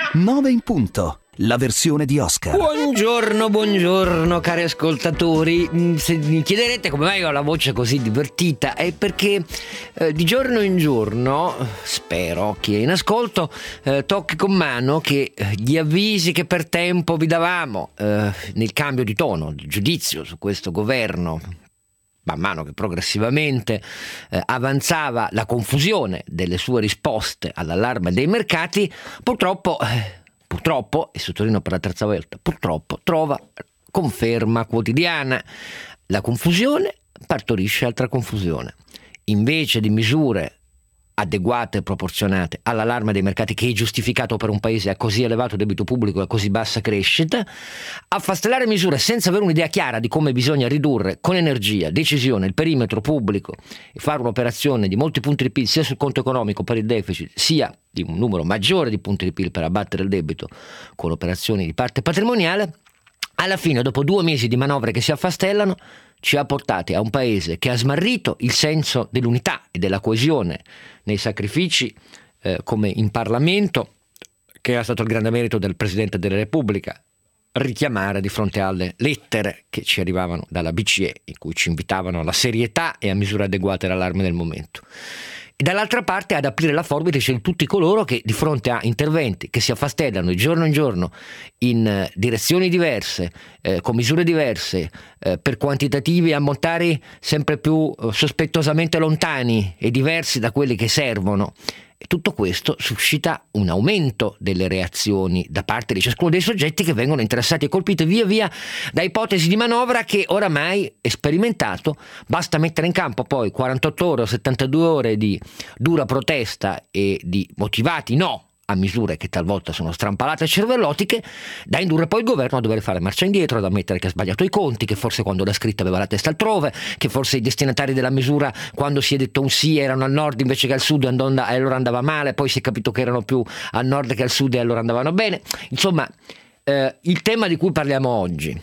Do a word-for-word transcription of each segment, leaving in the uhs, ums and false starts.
nove in punto, la versione di Oscar. Buongiorno, buongiorno cari ascoltatori. Se mi chiederete come mai ho la voce così divertita, è perché eh, di giorno in giorno, spero chi è in ascolto eh, tocchi con mano che gli avvisi che per tempo vi davamo eh, nel cambio di tono, di giudizio su questo governo, man mano che progressivamente eh, avanzava la confusione delle sue risposte all'allarme dei mercati, purtroppo, eh, purtroppo, e sottolineo per la terza volta, purtroppo trova conferma quotidiana. La confusione partorisce altra confusione. Invece di misure adeguate e proporzionate all'allarme dei mercati, che è giustificato per un paese a così elevato debito pubblico e a così bassa crescita, affastellare misure senza avere un'idea chiara di come bisogna ridurre con energia, decisione, il perimetro pubblico e fare un'operazione di molti punti di P I L sia sul conto economico per il deficit sia di un numero maggiore di punti di P I L per abbattere il debito con operazioni di parte patrimoniale, alla fine, dopo due mesi di manovre che si affastellano, ci ha portati a un paese che ha smarrito il senso dell'unità e della coesione nei sacrifici, eh, come in Parlamento, che era stato il grande merito del Presidente della Repubblica, richiamare di fronte alle lettere che ci arrivavano dalla B C E, in cui ci invitavano alla serietà e a misure adeguate all'allarme del momento. E dall'altra parte ad aprire la forbice di tutti coloro che di fronte a interventi che si affastellano di giorno in giorno in eh, direzioni diverse, eh, con misure diverse, eh, per quantitativi ammontari sempre più eh, sospettosamente lontani e diversi da quelli che servono, e tutto questo suscita un aumento delle reazioni da parte di ciascuno dei soggetti che vengono interessati e colpiti via via da ipotesi di manovra che oramai è sperimentato. Basta mettere in campo poi quarantotto ore o settantadue ore di dura protesta e di motivati no a misure che talvolta sono strampalate e cervellotiche, da indurre poi il governo a dover fare marcia indietro, ad ammettere che ha sbagliato i conti, che forse quando l'ha scritta aveva la testa altrove, che forse i destinatari della misura quando si è detto un sì erano al nord invece che al sud e allora andava male, poi si è capito che erano più al nord che al sud e allora andavano bene. Insomma, eh, il tema di cui parliamo oggi,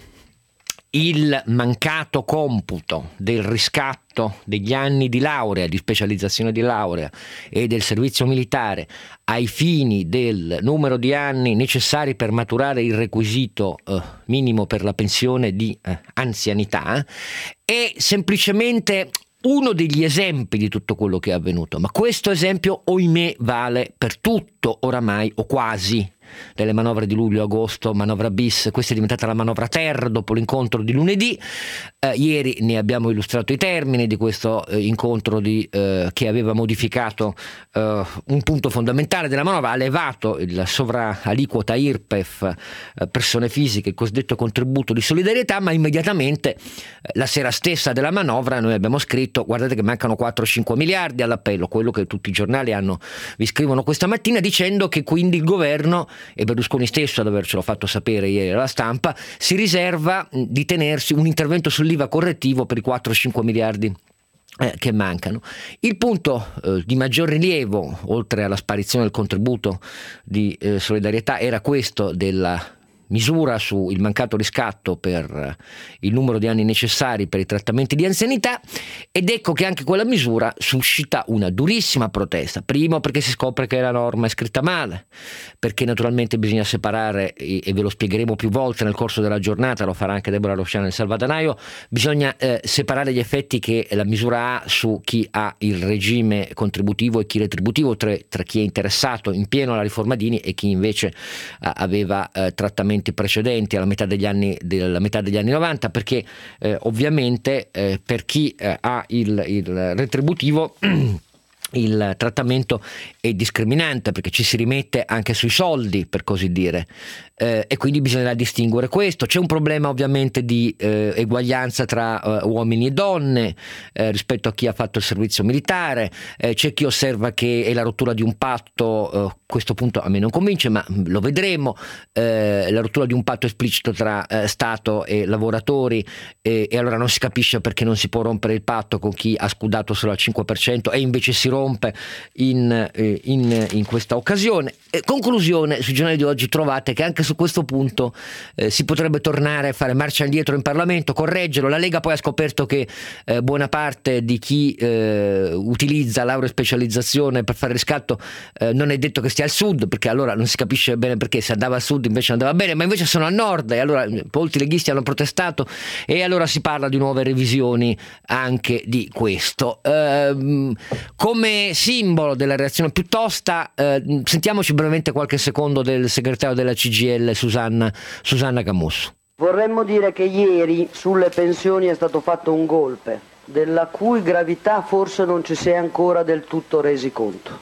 il mancato computo del riscatto degli anni di laurea, di specializzazione di laurea e del servizio militare ai fini del numero di anni necessari per maturare il requisito eh, minimo per la pensione di eh, anzianità, è semplicemente uno degli esempi di tutto quello che è avvenuto. Ma questo esempio, ohimè, vale per tutto oramai, o quasi, delle manovre di luglio-agosto, manovra bis. Questa è diventata la manovra ter dopo l'incontro di lunedì. Eh, ieri ne abbiamo illustrato i termini di questo eh, incontro di, eh, che aveva modificato eh, un punto fondamentale della manovra, ha levato il sovraliquota I R P E F, eh, persone fisiche, il cosiddetto contributo di solidarietà, ma immediatamente eh, la sera stessa della manovra noi abbiamo scritto: guardate che mancano quattro cinque miliardi all'appello, quello che tutti i giornali hanno, vi scrivono questa mattina, dicendo che quindi il governo, e Berlusconi stesso ad avercelo fatto sapere ieri alla stampa, si riserva di tenersi un intervento sull'I V A correttivo per i quattro cinque miliardi eh, che mancano. Il punto eh, di maggior rilievo, oltre alla sparizione del contributo di eh, solidarietà, era questo della misura sul mancato riscatto per il numero di anni necessari per i trattamenti di anzianità, ed ecco che anche quella misura suscita una durissima protesta. Primo, perché si scopre che la norma è scritta male, perché naturalmente bisogna separare, e ve lo spiegheremo più volte nel corso della giornata, lo farà anche Deborah Rosciano nel Salvadanaio, bisogna eh, separare gli effetti che la misura ha su chi ha il regime contributivo e chi retributivo, tra, tra chi è interessato in pieno alla riforma Dini e chi invece eh, aveva eh, trattamenti precedenti alla metà degli anni della metà degli anni novanta, perché eh, ovviamente eh, per chi eh, ha il, il retributivo il trattamento è discriminante, perché ci si rimette anche sui soldi, per così dire, eh, e quindi bisognerà distinguere questo. C'è un problema ovviamente di eh, eguaglianza tra eh, uomini e donne eh, rispetto a chi ha fatto il servizio militare, eh, c'è chi osserva che è la rottura di un patto, eh, questo punto a me non convince, ma lo vedremo, eh, la rottura di un patto esplicito tra eh, Stato e lavoratori, eh, e allora non si capisce perché non si può rompere il patto con chi ha scudato solo al cinque per cento e invece si rompe in, eh, in, in questa occasione. E conclusione, sui giornali di oggi trovate che anche su questo punto eh, si potrebbe tornare a fare marcia indietro in Parlamento, correggerlo. La Lega poi ha scoperto che eh, buona parte di chi eh, utilizza laurea e specializzazione per fare riscatto eh, non è detto che stia al sud, perché allora non si capisce bene perché se andava al sud invece andava bene, ma invece sono al nord, e allora molti leghisti hanno protestato e allora si parla di nuove revisioni anche di questo. Ehm, come simbolo della reazione più tosta, eh, sentiamoci brevemente qualche secondo del segretario della C G I L Susanna, Susanna Camusso. Vorremmo dire che ieri sulle pensioni è stato fatto un golpe, della cui gravità forse non ci si è ancora del tutto resi conto.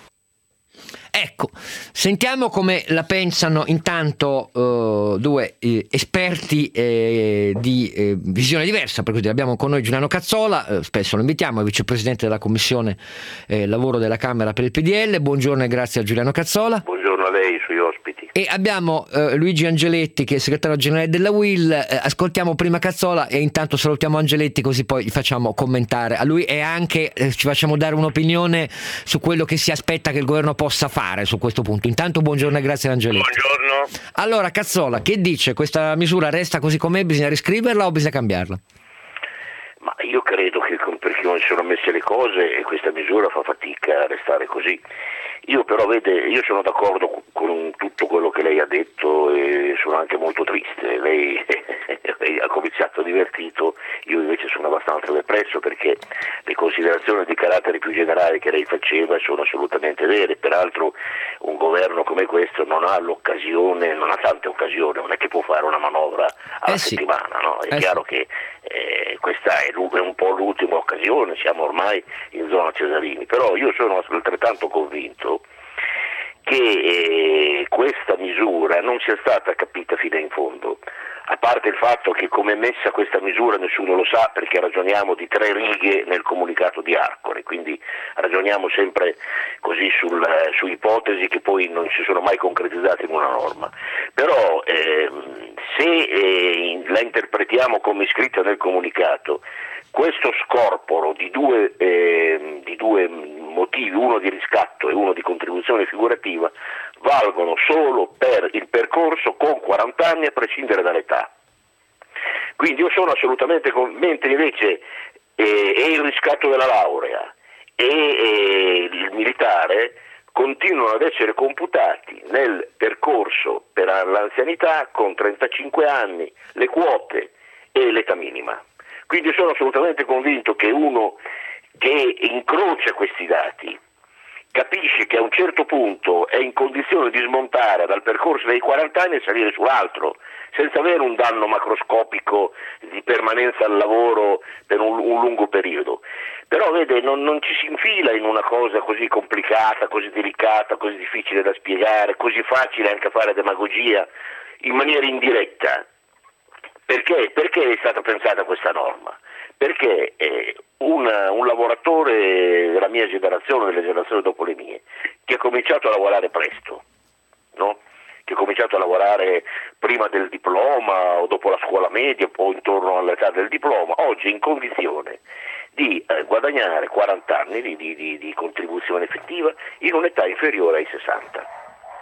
Ecco, sentiamo come la pensano intanto uh, due eh, esperti eh, di eh, visione diversa, per così dire. Abbiamo con noi Giuliano Cazzola, eh, spesso lo invitiamo, è vicepresidente della Commissione eh, Lavoro della Camera per il P D L. Buongiorno e grazie a Giuliano Cazzola. Buongiorno a lei, sui ospiti. E abbiamo eh, Luigi Angeletti, che è segretario generale della U I L. Eh, ascoltiamo prima Cazzola e intanto salutiamo Angeletti, così poi gli facciamo commentare a lui e anche eh, ci facciamo dare un'opinione su quello che si aspetta che il governo possa fare su questo punto. Intanto buongiorno e grazie ad Angeletti. Buongiorno. Allora Cazzola, che dice? Questa misura resta così com'è? Bisogna riscriverla o bisogna cambiarla? Ma io credo che per come si sono messe le cose questa misura fa fatica a restare così. Io però vede, io sono d'accordo con tutto quello che lei ha detto e sono anche molto triste. Lei, lei ha cominciato divertito, io invece sono abbastanza depresso perché le considerazioni di carattere più generale che lei faceva sono assolutamente vere. Peraltro un governo come questo non ha l'occasione, non ha tante occasioni, non è che può fare una manovra alla eh sì. settimana, no? È eh chiaro sì. che eh, questa è, è un po' l'ultima occasione, siamo ormai in zona Cesarini, però io sono altrettanto convinto che eh, questa misura non sia stata capita fino in fondo, a parte il fatto che come è messa questa misura nessuno lo sa, perché ragioniamo di tre righe nel comunicato di Arcore, quindi ragioniamo sempre così sul, su ipotesi che poi non si sono mai concretizzate in una norma. Però eh, se eh, la interpretiamo come scritta nel comunicato, questo scorporo di due, eh, di due motivi, uno di riscatto e uno di contribuzione figurativa, valgono solo per il percorso con quaranta anni a prescindere dall'età. Quindi io sono assolutamente convinto, mentre invece eh, e il riscatto della laurea e eh, il militare continuano ad essere computati nel percorso per l'anzianità con trentacinque anni, le quote e l'età minima. Quindi sono assolutamente convinto che uno che incrocia questi dati capisce che a un certo punto è in condizione di smontare dal percorso dei quaranta anni e salire sull'altro, senza avere un danno macroscopico di permanenza al lavoro per un, un lungo periodo. Però vede, non, non ci si infila in una cosa così complicata, così delicata, così difficile da spiegare, così facile anche fare demagogia in maniera indiretta. Perché? Perché è stata pensata questa norma? Perché eh, un, un lavoratore della mia generazione, delle generazioni dopo le mie, che ha cominciato a lavorare presto, no? Che ha cominciato a lavorare prima del diploma o dopo la scuola media o intorno all'età del diploma, oggi è in condizione di eh, guadagnare quaranta anni di, di, di, di contribuzione effettiva in un'età inferiore ai sessanta.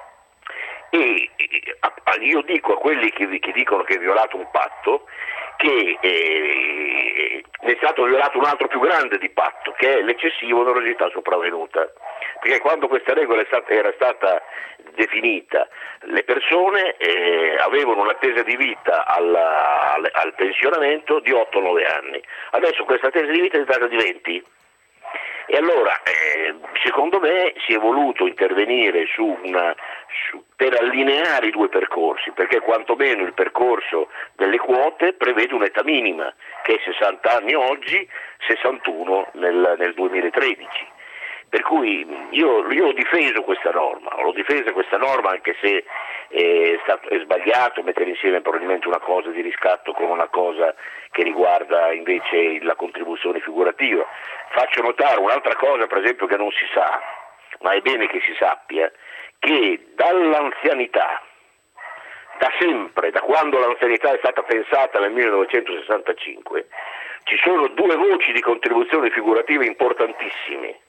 E io dico a quelli che, che dicono che è violato un patto che eh, è stato violato un altro più grande di patto, che è l'eccessiva onerosità sopravvenuta, perché quando questa regola è stata, era stata definita le persone eh, avevano un'attesa di vita alla, al, al pensionamento di otto nove anni, adesso questa attesa di vita è stata di venti. E allora, eh, secondo me, si è voluto intervenire su una, su, per allineare i due percorsi, perché quantomeno il percorso delle quote prevede un'età minima, che è sessanta anni oggi, sessantuno nel, nel duemilatredici. Per cui io, io ho difeso questa norma, ho difesa questa norma anche se è, stato, è sbagliato mettere insieme probabilmente una cosa di riscatto con una cosa che riguarda invece la contribuzione figurativa. Faccio notare un'altra cosa, per esempio, che non si sa, ma è bene che si sappia, che dall'anzianità, da sempre, da quando l'anzianità è stata pensata nel millenovecentosessantacinque, ci sono due voci di contribuzione figurativa importantissime,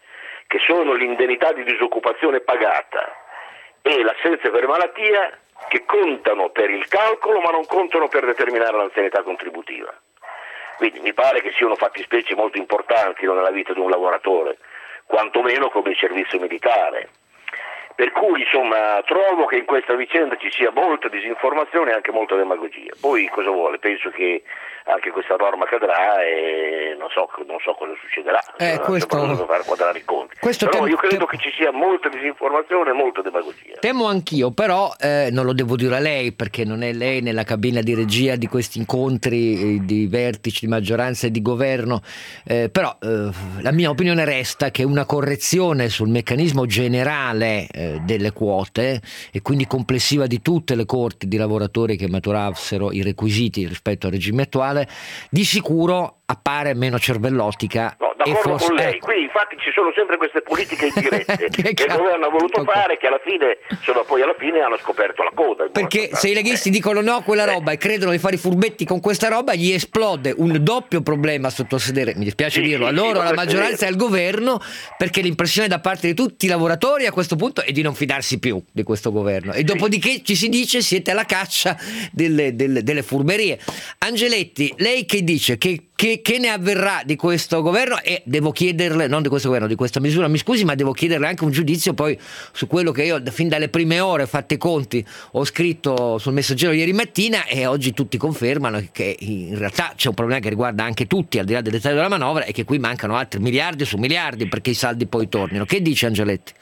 che sono l'indennità di disoccupazione pagata e l'assenza per malattia, che contano per il calcolo ma non contano per determinare l'anzianità contributiva. Quindi mi pare che siano fattispecie molto importanti nella vita di un lavoratore, quantomeno come il servizio militare. Per cui insomma trovo che in questa vicenda ci sia molta disinformazione e anche molta demagogia. Poi cosa vuole? Penso che anche questa norma cadrà e non so, non so cosa succederà. Eh, questo... Devo fare quadrare i conti. Questo però tem- io credo tem- che ci sia molta disinformazione e molta demagogia. Temo anch'io, però eh, non lo devo dire a lei, perché non è lei nella cabina di regia di questi incontri eh, di vertici di maggioranza e di governo, eh, però eh, la mia opinione resta che una correzione sul meccanismo generale eh, delle quote e quindi complessiva di tutte le corti di lavoratori che maturassero i requisiti rispetto al regime attuale di sicuro appare meno cervellottica. No, d'accordo e forse, con lei. eh, Qui infatti ci sono sempre queste politiche indirette che, che il governo ha voluto ecco. fare, che alla fine insomma, poi alla fine hanno scoperto la coda. Perché se i leghisti dicono no a quella roba e credono di fare i furbetti con questa roba, gli esplode un doppio problema sotto sedere, mi dispiace Sì, dirlo, a sì, loro, sì, alla maggioranza è e al governo, perché l'impressione da parte di tutti i lavoratori a questo punto è di non fidarsi più di questo governo. E dopodiché ci si dice siete alla caccia delle, delle, delle furberie. Angeletti, lei che dice? Che, che, che ne avverrà di questo governo? E devo chiederle, non di questo governo, di questa misura, mi scusi, ma devo chiederle anche un giudizio poi su quello che io fin dalle prime ore, fatte i conti, ho scritto sul Messaggero ieri mattina e oggi tutti confermano che in realtà c'è un problema che riguarda anche tutti, al di là del dettaglio della manovra, e che qui mancano altri miliardi su miliardi perché i saldi poi tornino. Che dice Angeletti?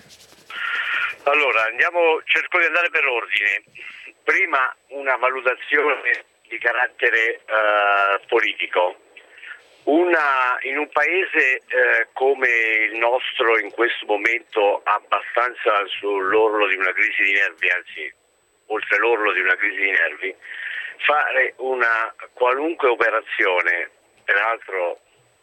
Allora, andiamo, cerco di andare per ordine. Prima una valutazione di carattere eh, politico. Una, in un paese eh, come il nostro, in questo momento abbastanza sull'orlo di una crisi di nervi, anzi oltre l'orlo di una crisi di nervi, fare una qualunque operazione, peraltro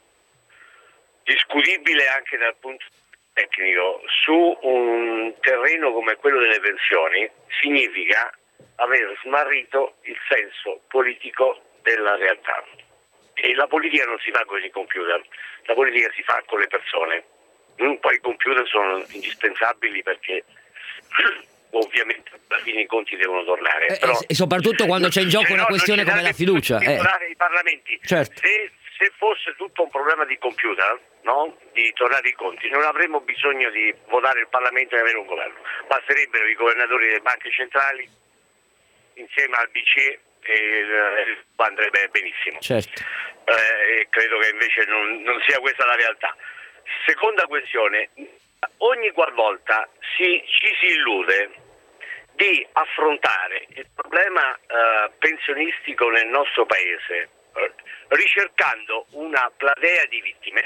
discutibile anche dal punto tecnico, su un terreno come quello delle pensioni, significa aver smarrito il senso politico della realtà. E la politica non si fa con i computer, la politica si fa con le persone. Poi i computer sono indispensabili perché ovviamente alla fine i conti devono tornare. Eh, Però, e soprattutto quando c'è in gioco cioè, una no, questione come la fiducia. Eh. I parlamenti. Certo. Se, se fosse tutto un problema di computer, no? Di tornare i conti, non avremmo bisogno di votare il Parlamento e avere un governo. Basterebbero i governatori delle banche centrali insieme al B C E e andrebbe benissimo. Certo. Eh, credo che invece non, non sia questa la realtà. Seconda questione, ogni qualvolta si, ci si illude di affrontare il problema eh, pensionistico nel nostro paese eh, ricercando una platea di vittime,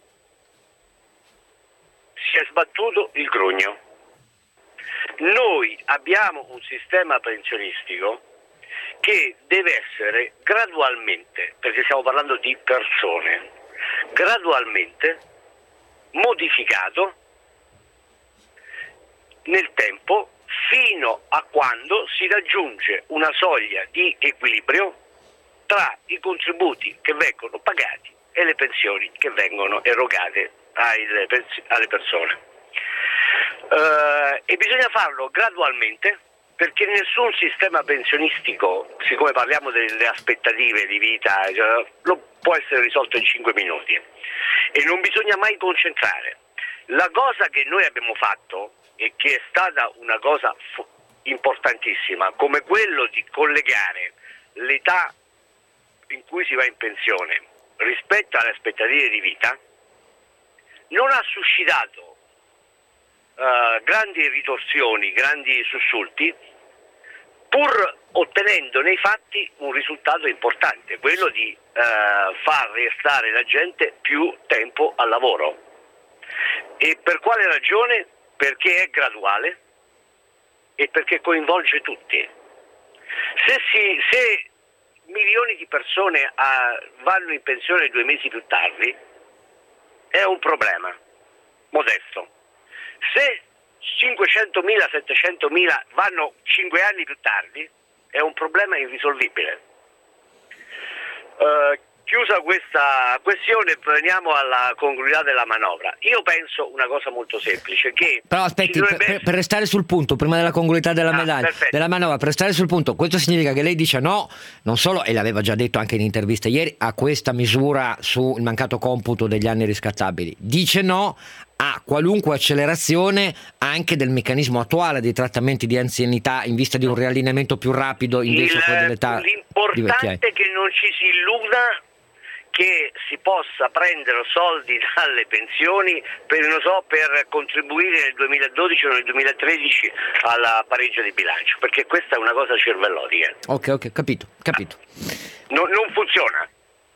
si è sbattuto il grugno. Noi abbiamo un sistema pensionistico che deve essere gradualmente, perché stiamo parlando di persone, gradualmente modificato nel tempo fino a quando si raggiunge una soglia di equilibrio tra i contributi che vengono pagati e le pensioni che vengono erogate alle persone. Uh, e bisogna farlo gradualmente, perché nessun sistema pensionistico, siccome parliamo delle aspettative di vita, cioè, lo può essere risolto in cinque minuti e non bisogna mai concentrare. La cosa che noi abbiamo fatto e che è stata una cosa f- importantissima, come quello di collegare l'età in cui si va in pensione rispetto alle aspettative di vita, non ha suscitato Uh, grandi ritorsioni, grandi sussulti, pur ottenendo nei fatti un risultato importante, quello di uh, far restare la gente più tempo al lavoro. E per quale ragione? Perché è graduale e perché coinvolge tutti. Se, si, se milioni di persone uh, vanno in pensione due mesi più tardi, è un problema modesto. Se cinquecentomila, settecentomila vanno cinque anni più tardi, è un problema irrisolvibile. Uh, chiusa questa questione, veniamo alla congruità della manovra. Io penso una cosa molto semplice, che però aspetti, dovrebbe... per, per restare sul punto, prima della congruità della ah, medaglia, della manovra, per restare sul punto, questo significa che lei dice no, non solo, e l'aveva già detto anche in intervista ieri, a questa misura sul mancato computo degli anni riscattabili, dice no a qualunque accelerazione anche del meccanismo attuale dei trattamenti di anzianità in vista di un riallineamento più rapido invece Il, poi dell'età di vecchiaia. L'importante è che non ci si illuda che si possa prendere soldi dalle pensioni per, non so, per contribuire nel duemiladodici o nel duemilatredici al pareggio di bilancio, perché questa è una cosa cervellotica. Ok, ok, capito, capito. No, non funziona.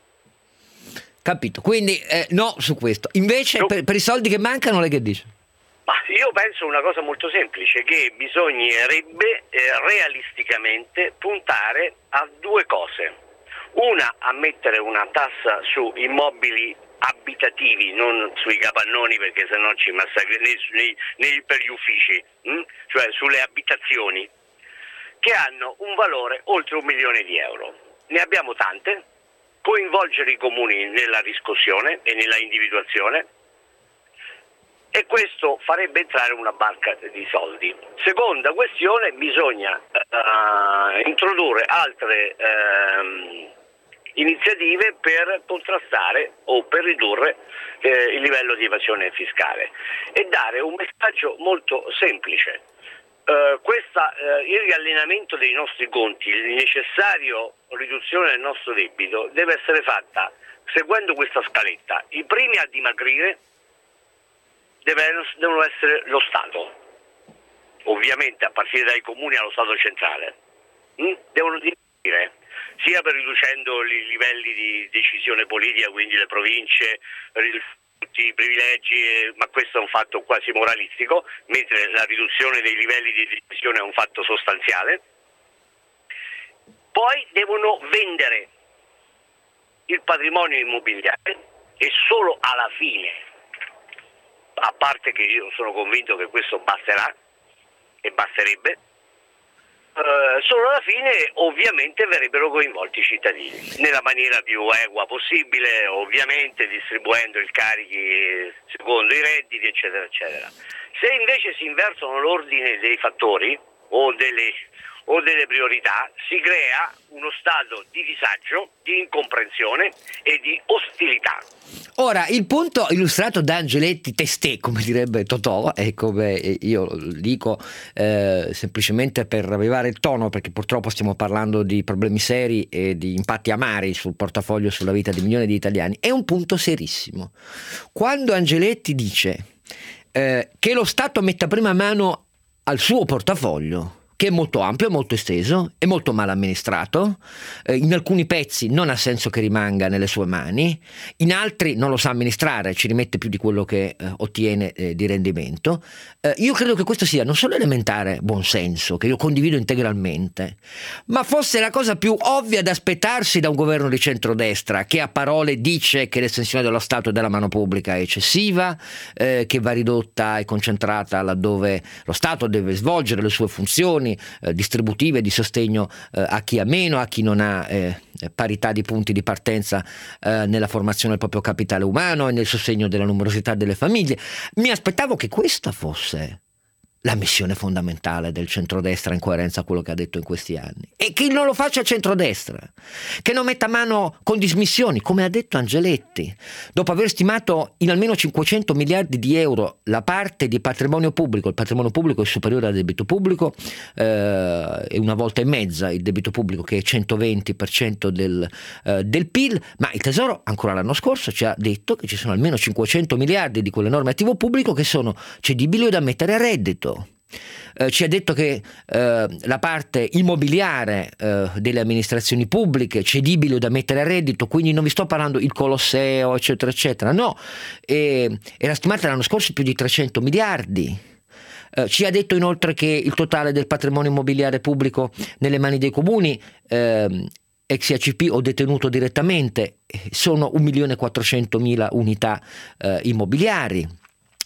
Capito, quindi eh, no su questo. Invece no. per, per i soldi che mancano lei che dice? Ma io penso una cosa molto semplice, che bisognerebbe eh, realisticamente puntare a due cose. Una, a mettere una tassa su immobili abitativi, non sui capannoni, perché sennò ci massacri, nei, nei, nei, per gli uffici, hm? Cioè sulle abitazioni, che hanno un valore oltre un milione di euro. Ne abbiamo tante, coinvolgere i comuni nella riscossione e nella individuazione, e questo farebbe entrare una barca di soldi. Seconda questione, bisogna uh, introdurre altre uh, iniziative per contrastare o per ridurre eh, il livello di evasione fiscale e dare un messaggio molto semplice. Uh, questa, uh, il riallineamento dei nostri conti, il necessario riduzione del nostro debito deve essere fatta seguendo questa scaletta. I primi a dimagrire deve, devono essere lo Stato, ovviamente a partire dai comuni allo Stato centrale. Mm? Devono dimagrire sia per riducendo i livelli di decisione politica, quindi le province, tutti i privilegi, ma questo è un fatto quasi moralistico, mentre la riduzione dei livelli di decisione è un fatto sostanziale. Poi devono vendere il patrimonio immobiliare e solo alla fine, a parte che io sono convinto che questo basterà e basterebbe, Uh, solo alla fine ovviamente verrebbero coinvolti i cittadini nella maniera più equa possibile, ovviamente distribuendo il carichi secondo i redditi, eccetera eccetera. Se invece si invertono l'ordine dei fattori o delle, o delle priorità, si crea uno stato di disagio, di incomprensione e di ostilità. Ora, il punto illustrato da Angeletti testè, come direbbe Totò, e come io dico eh, semplicemente per ravvivare il tono, perché purtroppo stiamo parlando di problemi seri e di impatti amari sul portafoglio, sulla vita di milioni di italiani, è un punto serissimo. Quando Angeletti dice eh, che lo Stato metta prima mano al suo portafoglio, che è molto ampio, molto esteso, è molto mal amministrato, eh, in alcuni pezzi non ha senso che rimanga nelle sue mani, in altri non lo sa amministrare, ci rimette più di quello che eh, ottiene eh, di rendimento. Eh, io credo che questo sia non solo elementare buonsenso, che io condivido integralmente, ma fosse la cosa più ovvia da aspettarsi da un governo di centrodestra, che a parole dice che l'estensione dello Stato e della mano pubblica è eccessiva, eh, che va ridotta e concentrata laddove lo Stato deve svolgere le sue funzioni Eh, distributive di sostegno eh, a chi ha meno, a chi non ha eh, parità di punti di partenza eh, nella formazione del proprio capitale umano e nel sostegno della numerosità delle famiglie. Mi aspettavo che questa fosse la missione fondamentale del centrodestra, in coerenza a quello che ha detto in questi anni, e che non lo faccia il centrodestra, che non metta mano con dismissioni, come ha detto Angeletti, dopo aver stimato in almeno cinquecento miliardi di euro la parte di patrimonio pubblico. Il patrimonio pubblico è superiore al debito pubblico, eh, è una volta e mezza il debito pubblico, che è centoventi per cento del, eh, del P I L, ma il Tesoro ancora l'anno scorso ci ha detto che ci sono almeno cinquecento miliardi di quell'enorme attivo pubblico che sono cedibili o da mettere a reddito. Eh, ci ha detto che eh, la parte immobiliare eh, delle amministrazioni pubbliche cedibile o da mettere a reddito, quindi non vi sto parlando il Colosseo eccetera eccetera, no, e, era stimata l'anno scorso più di trecento miliardi. Eh, ci ha detto inoltre che il totale del patrimonio immobiliare pubblico nelle mani dei comuni, eh, ex I A C P o detenuto direttamente, sono un milione e quattrocentomila unità eh, immobiliari.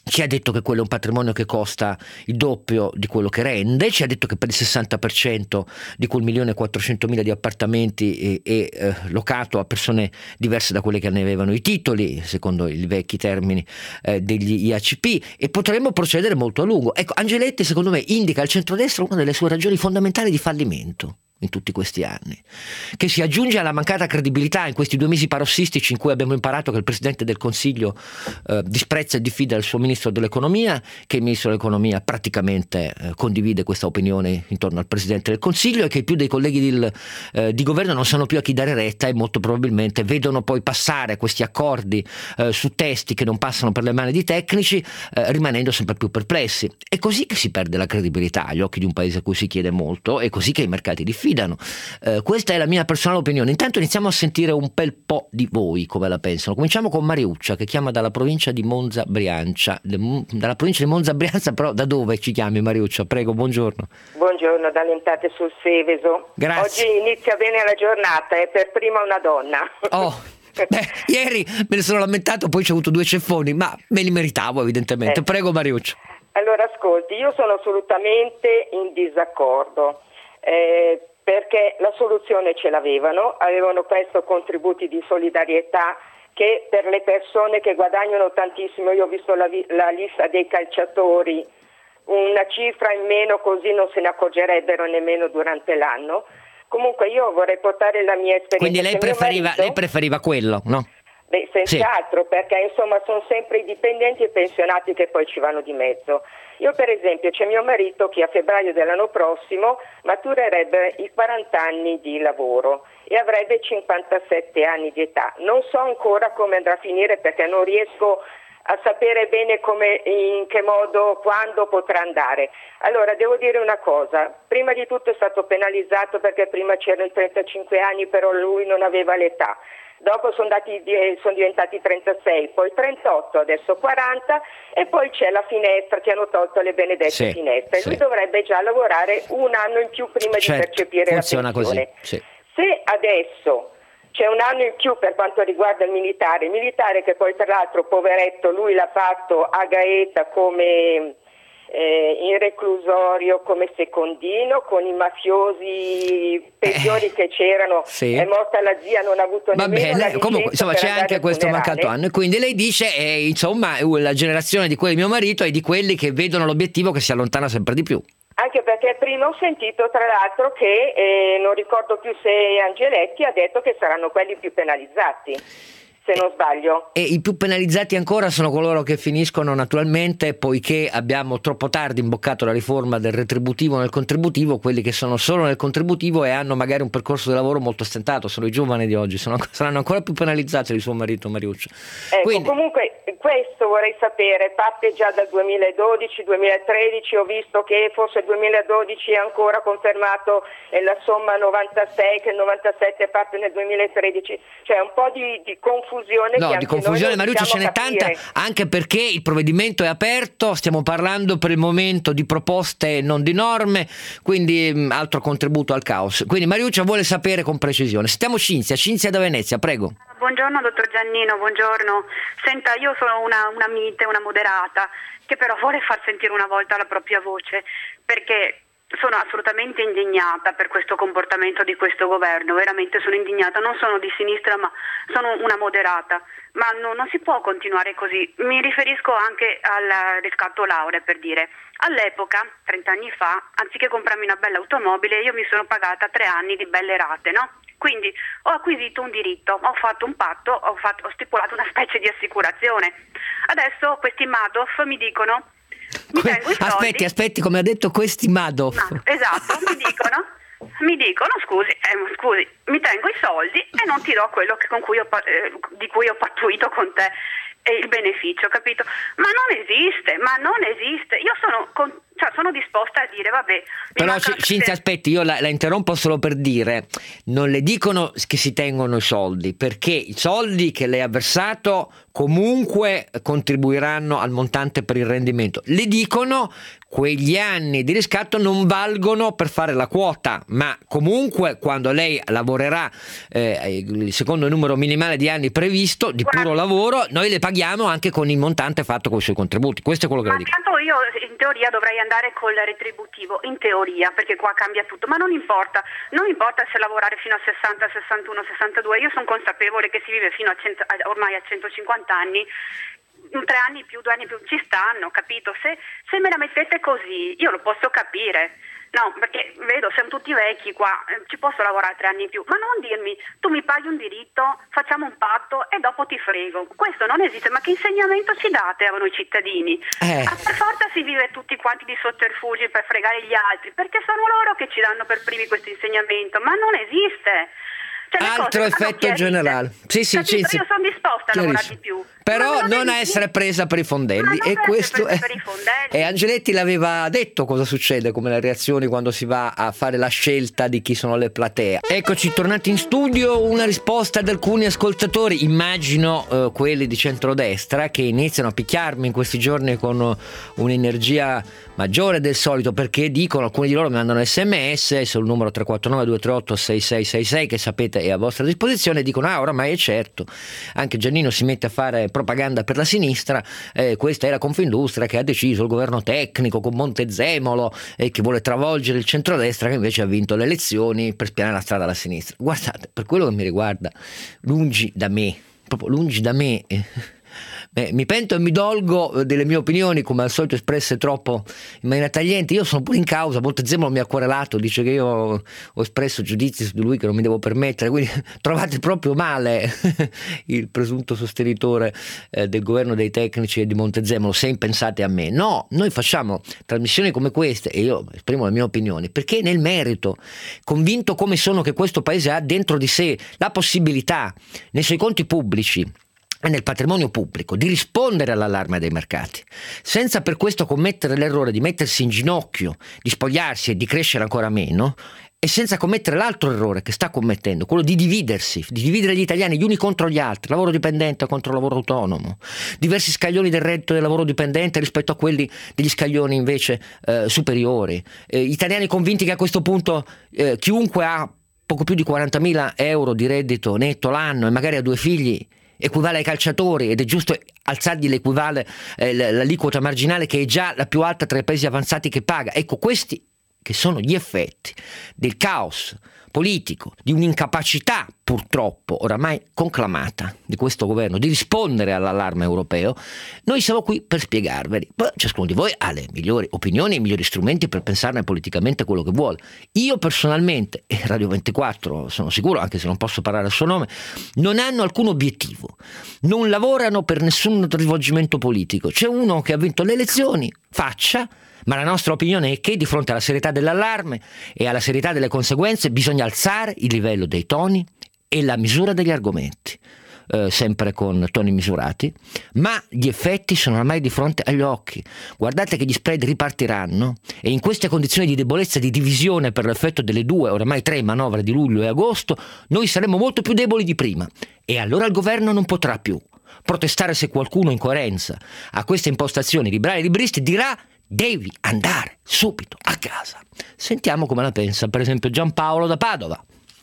ci ha detto che quello è un patrimonio che costa il doppio di quello che rende, ci ha detto che per il sessanta per cento di quel milione e quattrocentomila di appartamenti è, è eh, locato a persone diverse da quelle che ne avevano i titoli, secondo i vecchi termini eh, degli I A C P, e potremmo procedere molto a lungo. Ecco, Angeletti secondo me indica al centrodestra una delle sue ragioni fondamentali di fallimento in tutti questi anni, che si aggiunge alla mancata credibilità in questi due mesi parossistici in cui abbiamo imparato che il Presidente del Consiglio eh, disprezza e diffida il suo Ministro dell'Economia, che il Ministro dell'Economia praticamente eh, condivide questa opinione intorno al Presidente del Consiglio, e che più dei colleghi del, eh, di governo non sanno più a chi dare retta e molto probabilmente vedono poi passare questi accordi eh, su testi che non passano per le mani di tecnici, eh, rimanendo sempre più perplessi. È così che si perde la credibilità agli occhi di un paese a cui si chiede molto, è così che i mercati diffidano. Eh, questa è la mia personale opinione. Intanto iniziamo a sentire un bel po' di voi come la pensano. Cominciamo con Mariuccia, che chiama dalla provincia di Monza Brianza. Dalla provincia di Monza Brianza, però da dove ci chiami, Mariuccia? Prego, buongiorno. Buongiorno, dalle Entate sul Seveso. Grazie. Oggi inizia bene la giornata, è per prima una donna. Oh, beh, ieri me ne sono lamentato, poi ci ho avuto due ceffoni, ma me li meritavo evidentemente. Eh. Prego, Mariuccia. Allora, ascolti, io sono assolutamente in disaccordo. Eh, perché la soluzione ce l'avevano, avevano chiesto contributi di solidarietà che per le persone che guadagnano tantissimo, io ho visto la, la lista dei calciatori, una cifra in meno così non se ne accorgerebbero nemmeno durante l'anno. Comunque io vorrei portare la mia esperienza. Quindi lei preferiva, marito, lei preferiva quello, no? Beh, senz'altro, sì. Perché insomma sono sempre i dipendenti e pensionati che poi ci vanno di mezzo. Io per esempio c'è mio marito che a febbraio dell'anno prossimo maturerebbe i quaranta anni di lavoro e avrebbe cinquantasette anni di età. Non so ancora come andrà a finire perché non riesco a sapere bene come, in che modo, quando potrà andare. Allora devo dire una cosa, prima di tutto è stato penalizzato perché prima c'erano i trentacinque anni, però lui non aveva l'età. Dopo sono, dati, sono diventati trentasei, poi trentotto, adesso quaranta e poi c'è la finestra, ti hanno tolto le benedette sì, finestre. Lui sì. dovrebbe già lavorare un anno in più prima certo, di percepire la pensione. Così, sì. Se adesso c'è un anno in più per quanto riguarda il militare, il militare che poi tra l'altro, poveretto, lui l'ha fatto a Gaeta come... Eh, in reclusorio come secondino con i mafiosi peggiori eh, che c'erano, sì. È morta la zia, non ha avuto Va nemmeno bene, comunque insomma c'è anche questo mancato anno e quindi lei dice eh, insomma la generazione di quelli di mio marito è di quelli che vedono l'obiettivo che si allontana sempre di più. Anche perché prima ho sentito tra l'altro che eh, non ricordo più se Angeletti ha detto che saranno quelli più penalizzati, se non sbaglio. E i più penalizzati ancora sono coloro che finiscono naturalmente, poiché abbiamo troppo tardi imboccato la riforma del retributivo nel contributivo, quelli che sono solo nel contributivo e hanno magari un percorso di lavoro molto stentato, sono i giovani di oggi, sono, saranno ancora più penalizzati di suo marito Mariuccio. Ecco, Quindi, comunque questo vorrei sapere, parte già dal duemiladodici duemilatredici, ho visto che forse il duemiladodici è ancora confermato eh, la somma novantasei, che il novantasette parte nel duemilatredici, cioè un po' di, di confusione. No, di confusione Mariuccio ce n'è capire. tanta, anche perché il provvedimento è aperto, stiamo parlando per il momento di proposte non di norme, quindi mh, altro contributo al caos. Quindi Mariuccio vuole sapere con precisione. Sentiamo Cinzia, Cinzia da Venezia, prego. Buongiorno dottor Giannino, buongiorno. Senta, io sono una, una mite, una moderata, che però vuole far sentire una volta la propria voce, perché sono assolutamente indignata per questo comportamento di questo governo, veramente sono indignata, non sono di sinistra ma sono una moderata, ma no, non si può continuare così. Mi riferisco anche al riscatto laurea, per dire, all'epoca, trenta anni fa, anziché comprarmi una bella automobile, io mi sono pagata tre anni di belle rate, no? Quindi ho acquisito un diritto, ho fatto un patto, ho, fatto, ho stipulato una specie di assicurazione. Adesso questi Madoff mi dicono mi que- tengo i soldi. Aspetti, aspetti, come ha detto questi Madoff. No, esatto, mi dicono, mi dicono scusi, eh, scusi, mi tengo i soldi e non ti do quello che, con cui ho, eh, di cui ho pattuito con te e il beneficio, capito? Ma non esiste, ma non esiste. Io sono, con, cioè, sono disposta a dire vabbè. Però C- Cinzia, aspetti, io la, la interrompo solo per dire, non le dicono che si tengono i soldi, perché i soldi che lei ha versato comunque contribuiranno al montante per il rendimento. Le dicono quegli anni di riscatto non valgono per fare la quota, ma comunque quando lei lavorerà eh, il secondo numero minimale di anni previsto di puro lavoro, noi le paghiamo anche con il montante fatto con i suoi contributi. Questo è quello che ma le dico. tanto io in teoria dovrei andare col retributivo, in teoria, perché qua cambia tutto, ma non importa, non importa se lavorare fino a sessanta, sessantuno, sessantadue, io sono consapevole che si vive fino a cento, ormai a centocinquanta anni, tre anni più, due anni più ci stanno, capito? Se, se me la mettete così io lo posso capire, no, perché vedo siamo tutti vecchi qua, eh, ci posso lavorare tre anni in più, ma non dirmi tu mi paghi un diritto, facciamo un patto e dopo ti frego. Questo non esiste. Ma che insegnamento ci date a noi cittadini? Eh. Ma per forza si vive tutti quanti di sotterfugi per fregare gli altri, perché sono loro che ci danno per primi questo insegnamento, ma non esiste. Cioè, altro effetto generale. Sì, sì, Capito? Cinzia, Io sono disposta a lavorare di più, però non, non è- a essere presa per i fondelli. Ma non E essere questo presa è... per i fondelli. E Angeletti l'aveva detto cosa succede, come le reazioni quando si va a fare la scelta di chi sono le platee. Eccoci tornati in studio, una risposta ad alcuni ascoltatori, immagino eh, quelli di centrodestra, che iniziano a picchiarmi in questi giorni con un'energia maggiore del solito, perché dicono, alcuni di loro mi mandano sms sul numero tre quattro nove due tre otto sei sei sei sei, che sapete è a vostra disposizione, e dicono ah oramai è certo, anche Giannino si mette a fare propaganda per la sinistra, eh, questa è la Confindustria che ha deciso, il governo tecnico con Montezemolo, eh, che vuole travolgere il centrodestra che invece ha vinto le elezioni per spianare la strada alla sinistra. Guardate, per quello che mi riguarda, lungi da me, proprio lungi da me eh, Eh, mi pento e mi dolgo delle mie opinioni, come al solito espresse troppo in maniera tagliente. Io sono pure in causa, Montezemolo mi ha querelato, dice che io ho espresso giudizi su di lui che non mi devo permettere, quindi trovate proprio male il presunto sostenitore eh, del governo dei tecnici e di Montezemolo, se impensate a me. No, noi facciamo trasmissioni come queste e io esprimo le mie opinioni perché nel merito, convinto come sono che questo paese ha dentro di sé la possibilità, nei suoi conti pubblici e nel patrimonio pubblico, di rispondere all'allarme dei mercati, senza per questo commettere l'errore di mettersi in ginocchio, di spogliarsi e di crescere ancora meno, e senza commettere l'altro errore che sta commettendo, quello di dividersi, di dividere gli italiani gli uni contro gli altri, lavoro dipendente contro lavoro autonomo, diversi scaglioni del reddito del lavoro dipendente rispetto a quelli degli scaglioni invece eh, superiori, eh, italiani convinti che a questo punto eh, chiunque ha poco più di quarantamila euro di reddito netto l'anno e magari ha due figli equivale ai calciatori, ed è giusto alzargli l'equivale, eh, l'aliquota marginale che è già la più alta tra i paesi avanzati che paga. Ecco, questi che sono gli effetti del caos politico, di un'incapacità purtroppo oramai conclamata di questo governo di rispondere all'allarme europeo. Noi siamo qui per spiegarveli. Poi ciascuno di voi ha le migliori opinioni e i migliori strumenti per pensarne politicamente quello che vuole. Io personalmente, e Radio ventiquattro sono sicuro, anche se non posso parlare al suo nome, non hanno alcun obiettivo, non lavorano per nessun rivolgimento politico. C'è uno che ha vinto le elezioni, faccia. Ma la nostra opinione è che di fronte alla serietà dell'allarme e alla serietà delle conseguenze bisogna alzare il livello dei toni e la misura degli argomenti, eh, sempre con toni misurati, ma gli effetti sono ormai di fronte agli occhi. Guardate che gli spread ripartiranno e in queste condizioni di debolezza, di divisione per l'effetto delle due, oramai tre manovre di luglio e agosto, noi saremo molto più deboli di prima, e allora il governo non potrà più protestare se qualcuno in coerenza a queste impostazioni liberali e libristi dirà devi andare subito a casa. Sentiamo come la pensa per esempio Giampaolo da Padova.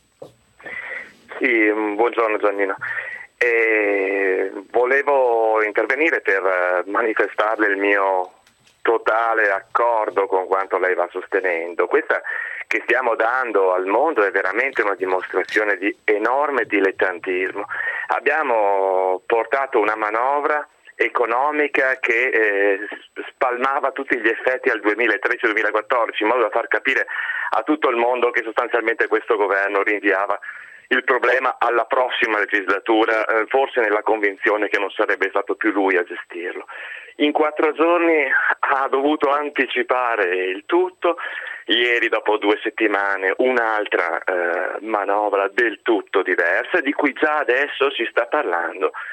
Sì, buongiorno Giannino. Eh, volevo intervenire per manifestarle il mio totale accordo con quanto lei va sostenendo. Questa che stiamo dando al mondo è veramente una dimostrazione di enorme dilettantismo. Abbiamo portato una manovra economica che eh, spalmava tutti gli effetti al duemilatredici duemilaquattordici, in modo da far capire a tutto il mondo che sostanzialmente questo governo rinviava il problema alla prossima legislatura, eh, forse nella convinzione che non sarebbe stato più lui a gestirlo. In quattro giorni ha dovuto anticipare il tutto. Ieri, dopo due settimane, un'altra eh, manovra del tutto diversa, di cui già adesso si sta parlando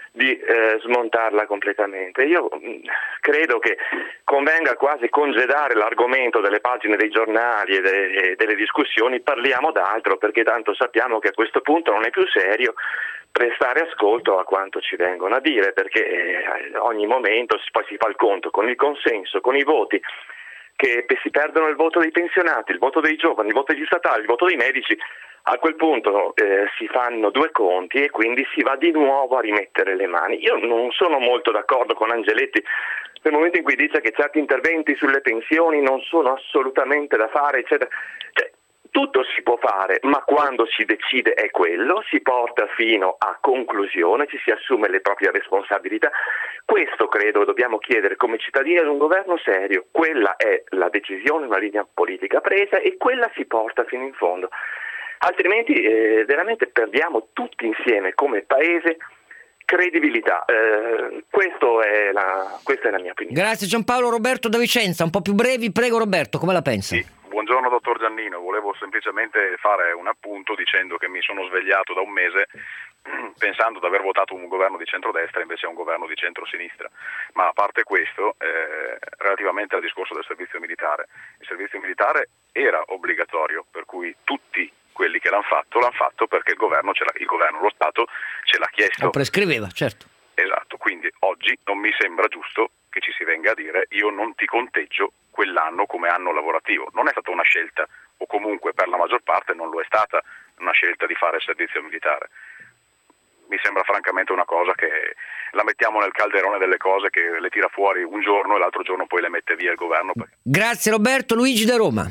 di eh, smontarla completamente. Io mh, credo che convenga quasi congedare l'argomento delle pagine dei giornali e de- delle discussioni, parliamo d'altro, perché tanto sappiamo che a questo punto non è più serio prestare ascolto a quanto ci vengono a dire, perché eh, ogni momento poi si fa il conto con il consenso, con i voti, che si perdono il voto dei pensionati, il voto dei giovani, il voto degli statali, il voto dei medici. A quel punto eh, si fanno due conti e quindi si va di nuovo a rimettere le mani. Io non sono molto d'accordo con Angeletti nel momento in cui dice che certi interventi sulle pensioni non sono assolutamente da fare, eccetera. Cioè, tutto si può fare, ma quando si decide è quello, si porta fino a conclusione, ci si assume le proprie responsabilità. Questo credo dobbiamo chiedere come cittadini ad un governo serio. Quella è la decisione, una linea politica presa e quella si porta fino in fondo. Altrimenti eh, veramente perdiamo tutti insieme come paese credibilità. Eh, questo è la, questa è la mia opinione. Grazie Giampaolo. Roberto da Vicenza, un po' più brevi, prego Roberto, come la pensa? Sì. Buongiorno dottor Giannino, volevo semplicemente fare un appunto dicendo che mi sono svegliato da un mese pensando di aver votato un governo di centrodestra, invece è un governo di centrosinistra. Ma a parte questo, eh, relativamente al discorso del servizio militare, il servizio militare era obbligatorio, per cui tutti quelli che l'hanno fatto l'hanno fatto perché il governo, ce l'ha, il governo, lo Stato ce l'ha chiesto. Lo prescriveva, certo. Esatto, quindi oggi non mi sembra giusto che ci si venga a dire io non ti conteggio quell'anno come anno lavorativo. Non è stata una scelta, o comunque per la maggior parte non lo è stata una scelta di fare il servizio militare. Mi sembra francamente una cosa che la mettiamo nel calderone delle cose che le tira fuori un giorno e l'altro giorno poi le mette via il governo. Grazie Roberto. Luigi da Roma.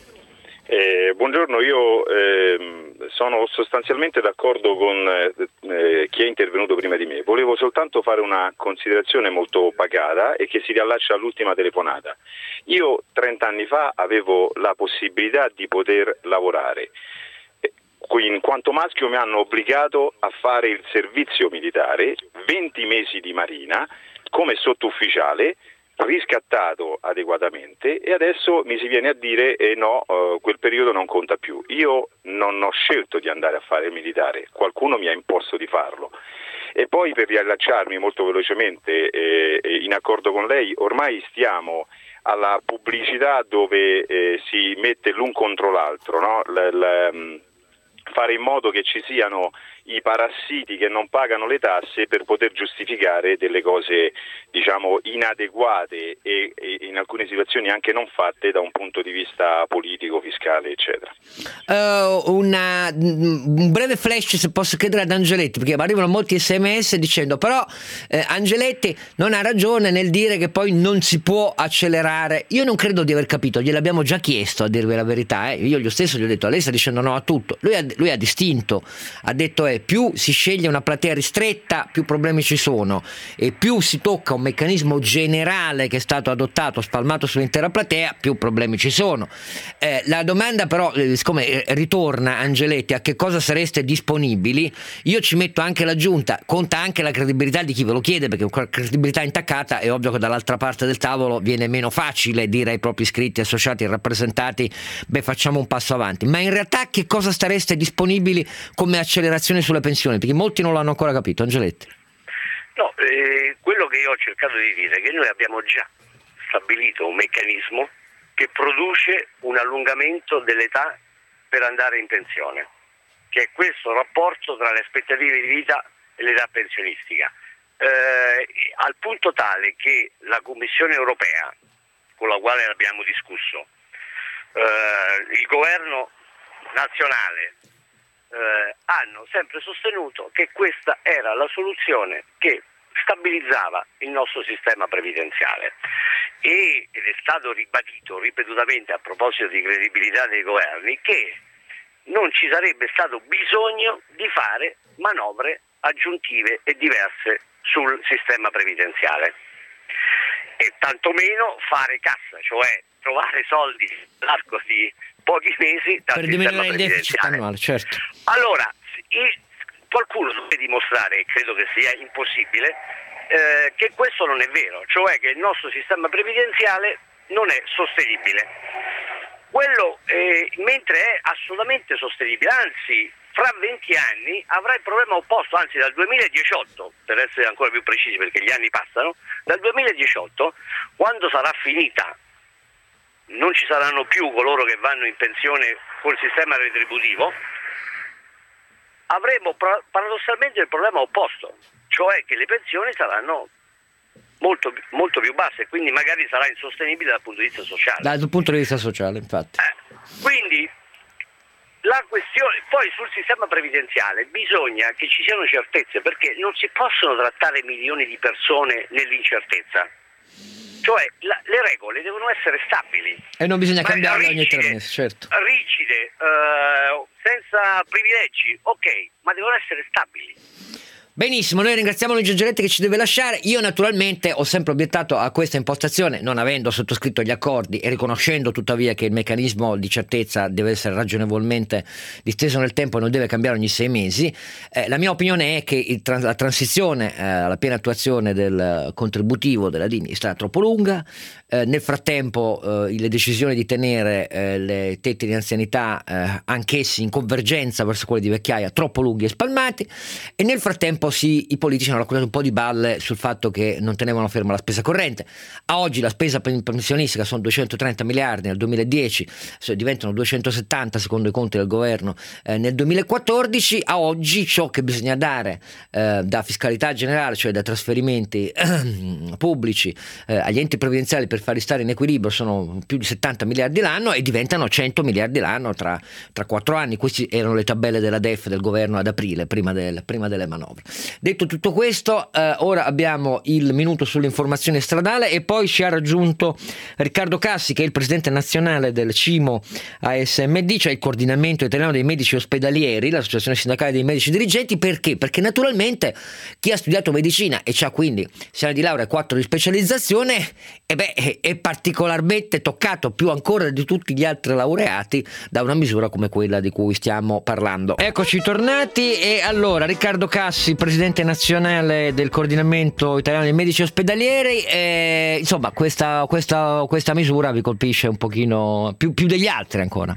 Eh, buongiorno, io eh, sono sostanzialmente d'accordo con eh, chi è intervenuto prima di me. Volevo soltanto fare una considerazione molto pacata e che si riallaccia all'ultima telefonata. Io trenta anni fa avevo la possibilità di poter lavorare. In quanto maschio mi hanno obbligato a fare il servizio militare, venti mesi di marina, come sottufficiale, riscattato adeguatamente, e adesso mi si viene a dire eh no, uh, quel periodo non conta più. Io non ho scelto di andare a fare il militare, qualcuno mi ha imposto di farlo. E poi, per riallacciarmi molto velocemente eh, in accordo con lei, ormai stiamo alla pubblicità dove eh, si mette l'un contro l'altro, no? L- l- fare in modo che ci siano i parassiti che non pagano le tasse per poter giustificare delle cose, diciamo, inadeguate e, e in alcune situazioni anche non fatte da un punto di vista politico, fiscale, eccetera. Uh, una, un breve flash, se posso chiedere ad Angeletti, perché arrivano molti sms dicendo però eh, Angeletti non ha ragione nel dire che poi non si può accelerare. Io non credo di aver capito, gliel'abbiamo già chiesto, a dirvi la verità, eh. Io io stesso gli ho detto, lei sta dicendo no a tutto. Lui ha, lui ha distinto, ha detto è più si sceglie una platea ristretta più problemi ci sono, e più si tocca un meccanismo generale che è stato adottato, spalmato sull'intera platea, più problemi ci sono. Eh, la domanda però, eh, siccome eh, ritorna Angeletti, a che cosa sareste disponibili, io ci metto anche l'aggiunta, conta anche la credibilità di chi ve lo chiede, perché con credibilità intaccata è ovvio che dall'altra parte del tavolo viene meno facile dire ai propri iscritti, associati e rappresentati beh facciamo un passo avanti. Ma in realtà che cosa stareste disponibili come accelerazione sulle pensioni? Perché molti non l'hanno ancora capito. Angeletti. No, eh, quello che io ho cercato di dire è che noi abbiamo già stabilito un meccanismo che produce un allungamento dell'età per andare in pensione, che è questo rapporto tra le aspettative di vita e l'età pensionistica, eh, al punto tale che la Commissione europea, con la quale abbiamo discusso, eh, il governo nazionale, eh, hanno sempre sostenuto che questa era la soluzione che stabilizzava il nostro sistema previdenziale, e, ed è stato ribadito ripetutamente a proposito di credibilità dei governi che non ci sarebbe stato bisogno di fare manovre aggiuntive e diverse sul sistema previdenziale, e tantomeno fare cassa, cioè trovare soldi nell'arco di pochi mesi dal per sistema diminuire il deficit annuale, certo. Allora, qualcuno deve dimostrare, e credo che sia impossibile, eh, che questo non è vero, cioè che il nostro sistema previdenziale non è sostenibile. Quello, eh, mentre è assolutamente sostenibile, anzi, fra venti anni avrà il problema opposto, anzi dal duemiladiciotto, per essere ancora più precisi perché gli anni passano, dal duemiladiciotto, quando sarà finita, non ci saranno più coloro che vanno in pensione col sistema retributivo, avremo paradossalmente il problema opposto, cioè che le pensioni saranno molto, molto più basse, quindi magari sarà insostenibile dal punto di vista sociale. Dal punto di vista sociale, infatti. Eh, quindi la questione, poi sul sistema previdenziale bisogna che ci siano certezze, perché non si possono trattare milioni di persone nell'incertezza. Cioè la, le regole devono essere stabili. E non bisogna cambiarle rigide, ogni tre mesi, certo. Rigide, eh, senza privilegi, ok, ma devono essere stabili. Benissimo, noi ringraziamo Luigi Giorgetti che ci deve lasciare. Io naturalmente ho sempre obiettato a questa impostazione, non avendo sottoscritto gli accordi e riconoscendo tuttavia che il meccanismo di certezza deve essere ragionevolmente disteso nel tempo e non deve cambiare ogni sei mesi. Eh, la mia opinione è che il trans- la transizione eh, alla piena attuazione del contributivo della D I N I è stata troppo lunga. Eh, nel frattempo eh, le decisioni di tenere eh, le tetti di anzianità eh, anch'essi in convergenza verso quelli di vecchiaia troppo lunghi e spalmati, e nel frattempo sì, i politici hanno raccontato un po' di balle sul fatto che non tenevano ferma la spesa corrente. A oggi la spesa pensionistica sono duecentotrenta miliardi nel duemiladieci, diventano duecentosettanta secondo i conti del governo eh, nel duemilaquattordici. A oggi ciò che bisogna dare eh, da fiscalità generale, cioè da trasferimenti eh, pubblici eh, agli enti previdenziali per farli stare in equilibrio, sono più di settanta miliardi l'anno e diventano cento miliardi l'anno tra, tra quattro anni. Queste erano le tabelle della D E F del governo ad aprile, prima, del, prima delle manovre. Detto tutto questo, eh, ora abbiamo il minuto sull'informazione stradale e poi ci ha raggiunto Riccardo Cassi, che è il presidente nazionale del CIMO A S M D, cioè il coordinamento italiano dei medici ospedalieri, l'associazione sindacale dei medici dirigenti. Perché? Perché naturalmente chi ha studiato medicina e c'ha quindi sei anni di laurea e quattro di specializzazione, e beh, è particolarmente toccato, più ancora di tutti gli altri laureati, da una misura come quella di cui stiamo parlando. Eccoci tornati. E allora, Riccardo Cassi, presidente nazionale del coordinamento italiano dei medici ospedalieri, eh, insomma questa, questa, questa misura vi colpisce un pochino più, più degli altri ancora?